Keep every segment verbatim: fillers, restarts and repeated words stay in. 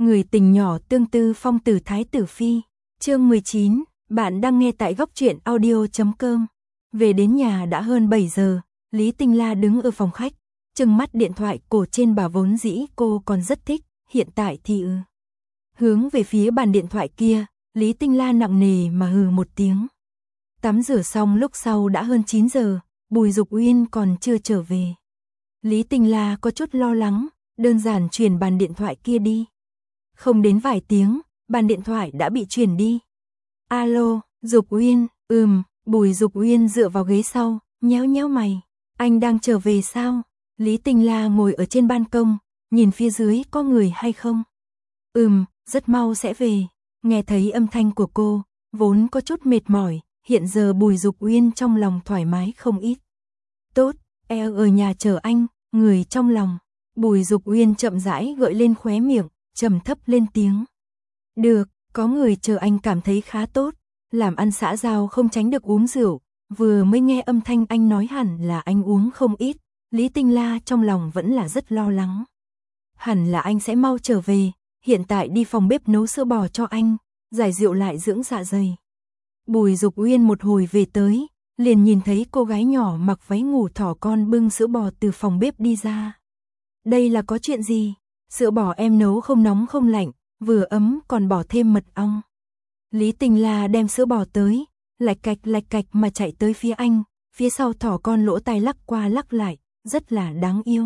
Người tình nhỏ tương tư phong tử thái tử phi. Chương mười chín, bạn đang nghe tại góc truyện audio chấm com. Về đến nhà đã hơn bảy giờ, Lý Tinh La đứng ở phòng khách, trừng mắt điện thoại cổ trên bà vốn dĩ cô còn rất thích, hiện tại thì ư. Hướng về phía bàn điện thoại kia, Lý Tinh La nặng nề mà hừ một tiếng. Tắm rửa xong lúc sau đã hơn chín giờ, Bùi Dục Uyên còn chưa trở về. Lý Tinh La có chút lo lắng, đơn giản chuyển bàn điện thoại kia đi. Không đến vài tiếng, bàn điện thoại đã bị chuyển đi. Alo, Dục Uyên, ừm, Bùi Dục Uyên dựa vào ghế sau, nhéo nhéo mày. Anh đang trở về sao? Lý Tinh La ngồi ở trên ban công, nhìn phía dưới có người hay không? Ừm, rất mau sẽ về. Nghe thấy âm thanh của cô, vốn có chút mệt mỏi, hiện giờ Bùi Dục Uyên trong lòng thoải mái không ít. Tốt, em ở nhà chờ anh, người trong lòng. Bùi Dục Uyên chậm rãi gợi lên khóe miệng, trầm thấp lên tiếng. Được, có người chờ anh cảm thấy khá tốt, làm ăn xã giao không tránh được uống rượu, vừa mới nghe âm thanh anh nói hẳn là anh uống không ít, Lý Tinh La trong lòng vẫn là rất lo lắng. Hẳn là anh sẽ mau trở về, hiện tại đi phòng bếp nấu sữa bò cho anh, giải rượu lại dưỡng dạ dày. Bùi Dục Uyên một hồi về tới, liền nhìn thấy cô gái nhỏ mặc váy ngủ thỏ con bưng sữa bò từ phòng bếp đi ra. Đây là có chuyện gì? Sữa bò em nấu không nóng không lạnh, vừa ấm còn bỏ thêm mật ong. Lý Tinh La đem sữa bò tới, lạch cạch lạch cạch mà chạy tới phía anh, phía sau thỏ con lỗ tai lắc qua lắc lại, rất là đáng yêu.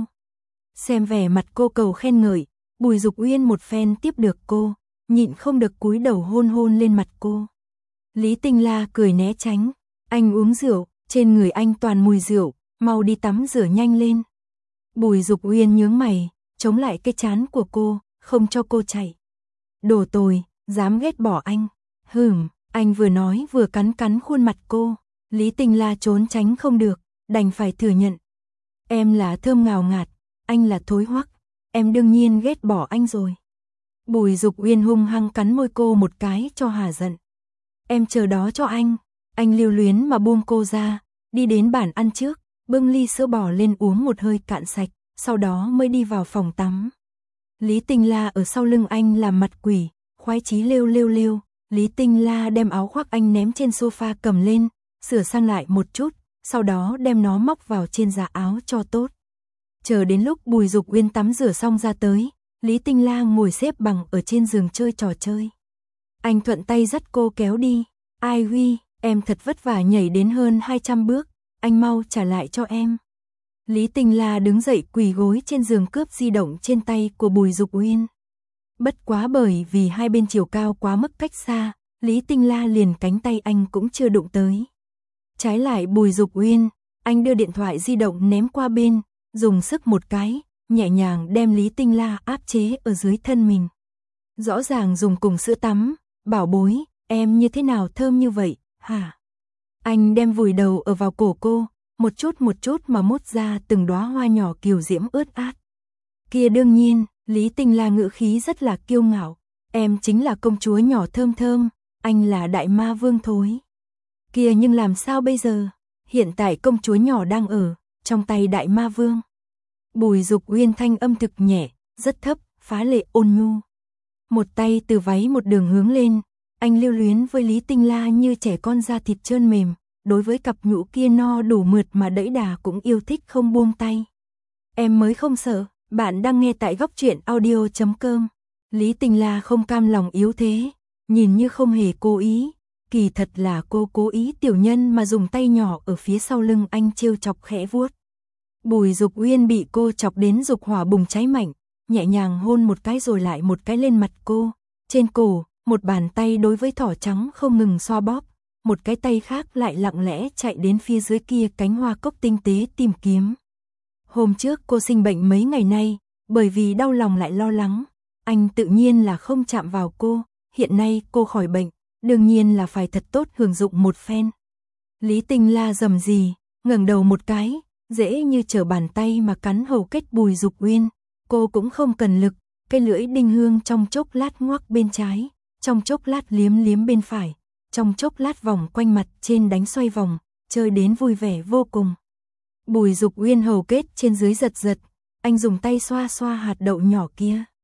Xem vẻ mặt cô cầu khen ngợi, Bùi Dục Uyên một phen tiếp được cô, nhịn không được cúi đầu hôn hôn lên mặt cô. Lý Tinh La cười né tránh, anh uống rượu, trên người anh toàn mùi rượu, mau đi tắm rửa nhanh lên. Bùi Dục Uyên nhướng mày, chống lại cái trán của cô, không cho cô chạy. Đồ tồi, dám ghét bỏ anh. Hừm, anh vừa nói vừa cắn cắn khuôn mặt cô. Lý Tinh La trốn tránh không được, đành phải thừa nhận. Em là thơm ngào ngạt, anh là thối hoắc, em đương nhiên ghét bỏ anh rồi. Bùi Dục Uyên hung hăng cắn môi cô một cái cho hà giận. Em chờ đó cho anh. Anh lưu luyến mà buông cô ra, đi đến bàn ăn trước, bưng ly sữa bò lên uống một hơi cạn sạch, sau đó mới đi vào phòng tắm. Lý Tinh La ở sau lưng anh làm mặt quỷ, khoái chí lêu lêu lêu. Lý Tinh La đem áo khoác anh ném trên sofa cầm lên, sửa sang lại một chút, sau đó đem nó móc vào trên giá áo cho tốt. Chờ đến lúc Bùi Dục Uyên tắm rửa xong ra tới, Lý Tinh La ngồi xếp bằng ở trên giường chơi trò chơi. Anh thuận tay dắt cô kéo đi. Ai huy, em thật vất vả nhảy đến hơn hai trăm bước, anh mau trả lại cho em. Lý Tinh La đứng dậy quỳ gối trên giường cướp di động trên tay của Bùi Dục Uyên. Bất quá bởi vì hai bên chiều cao quá mức cách xa, Lý Tinh La liền cánh tay anh cũng chưa đụng tới. Trái lại Bùi Dục Uyên, anh đưa điện thoại di động ném qua bên, dùng sức một cái, nhẹ nhàng đem Lý Tinh La áp chế ở dưới thân mình. Rõ ràng dùng cùng sữa tắm, bảo bối, em như thế nào thơm như vậy, hả? Anh đem vùi đầu ở vào cổ cô, một chút một chút mà mốt ra từng đóa hoa nhỏ kiều diễm ướt át. Kia đương nhiên, Lý Tinh La ngữ khí rất là kiêu ngạo, em chính là công chúa nhỏ thơm thơm, anh là đại ma vương thối. Kia nhưng làm sao bây giờ? Hiện tại công chúa nhỏ đang ở trong tay đại ma vương. Bùi Dục Uyên thanh âm thực nhẹ, rất thấp, phá lệ ôn nhu. Một tay từ váy một đường hướng lên, anh lưu luyến với Lý Tinh La như trẻ con da thịt trơn mềm, đối với cặp nhũ kia no đủ mượt mà đẫy đà cũng yêu thích không buông tay. Em mới không sợ, bạn đang nghe tại góc truyện audio chấm com. Lý Tinh La không cam lòng yếu thế, nhìn như không hề cố ý, kỳ thật là cô cố ý tiểu nhân mà dùng tay nhỏ ở phía sau lưng anh trêu chọc khẽ vuốt. Bùi Dục Uyên bị cô chọc đến dục hỏa bùng cháy mạnh, nhẹ nhàng hôn một cái rồi lại một cái lên mặt cô, trên cổ, một bàn tay đối với thỏ trắng không ngừng xoa bóp, một cái tay khác lại lặng lẽ chạy đến phía dưới kia cánh hoa cốc tinh tế tìm kiếm. Hôm trước cô sinh bệnh mấy ngày nay, bởi vì đau lòng lại lo lắng, anh tự nhiên là không chạm vào cô, hiện nay cô khỏi bệnh, đương nhiên là phải thật tốt hưởng dụng một phen. Lý Tinh La rầm rì, ngẩng đầu một cái, dễ như trở bàn tay mà cắn hầu kết Bùi Dục Uyên, cô cũng không cần lực, cái lưỡi đinh hương trong chốc lát ngoắc bên trái, trong chốc lát liếm liếm bên phải, trong chốc lát vòng quanh mặt trên đánh xoay vòng, chơi đến vui vẻ vô cùng. Bùi Dục Uyên hầu kết trên dưới giật giật, anh dùng tay xoa xoa hạt đậu nhỏ kia.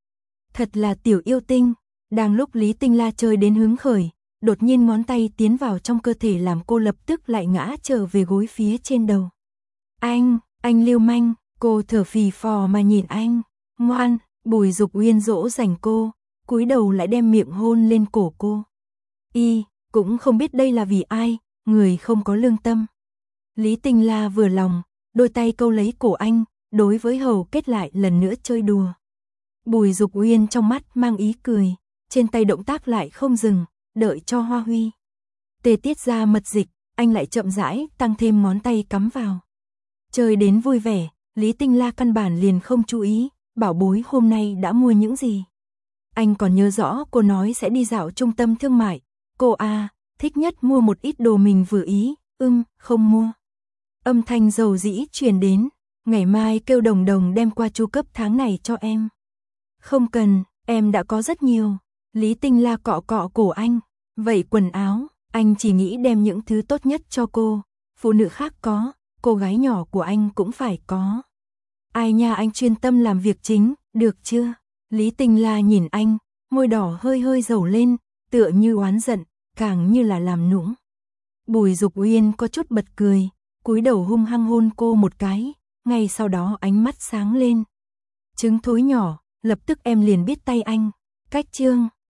Thật là tiểu yêu tinh. Đang lúc Lý Tinh La chơi đến hứng khởi, đột nhiên ngón tay tiến vào trong cơ thể làm cô lập tức lại ngã trở về gối phía trên đầu. Anh, anh lưu manh, cô thở phì phò mà nhìn anh. Ngoan, Bùi Dục Uyên dỗ dành cô, cúi đầu lại đem miệng hôn lên cổ cô. Y, cũng không biết đây là vì ai, người không có lương tâm. Lý Tinh La vừa lòng, đôi tay câu lấy cổ anh, đối với hầu kết lại lần nữa chơi đùa. Bùi Dục Uyên trong mắt mang ý cười, trên tay động tác lại không dừng, đợi cho Hoa Huy tê tiết ra mật dịch, anh lại chậm rãi tăng thêm ngón tay cắm vào. Chơi đến vui vẻ, Lý Tinh La căn bản liền không chú ý, bảo bối hôm nay đã mua những gì. Anh còn nhớ rõ cô nói sẽ đi dạo trung tâm thương mại, cô à, thích nhất mua một ít đồ mình vừa ý, ưm, không mua. Âm thanh dầu dĩ truyền đến, ngày mai kêu Đồng Đồng đem qua chu cấp tháng này cho em. Không cần, em đã có rất nhiều. Lý Tinh La cọ cọ cổ anh, vậy quần áo, anh chỉ nghĩ đem những thứ tốt nhất cho cô, phụ nữ khác có, cô gái nhỏ của anh cũng phải có. Ai nha, anh chuyên tâm làm việc chính, được chưa? Lý Tinh La nhìn anh, môi đỏ hơi hơi dầu lên, tựa như oán giận, càng như là làm nũng. Bùi Dục Uyên có chút bật cười, cúi đầu hung hăng hôn cô một cái, ngay sau đó ánh mắt sáng lên. Trứng thối nhỏ, lập tức em liền biết tay anh. Cách chương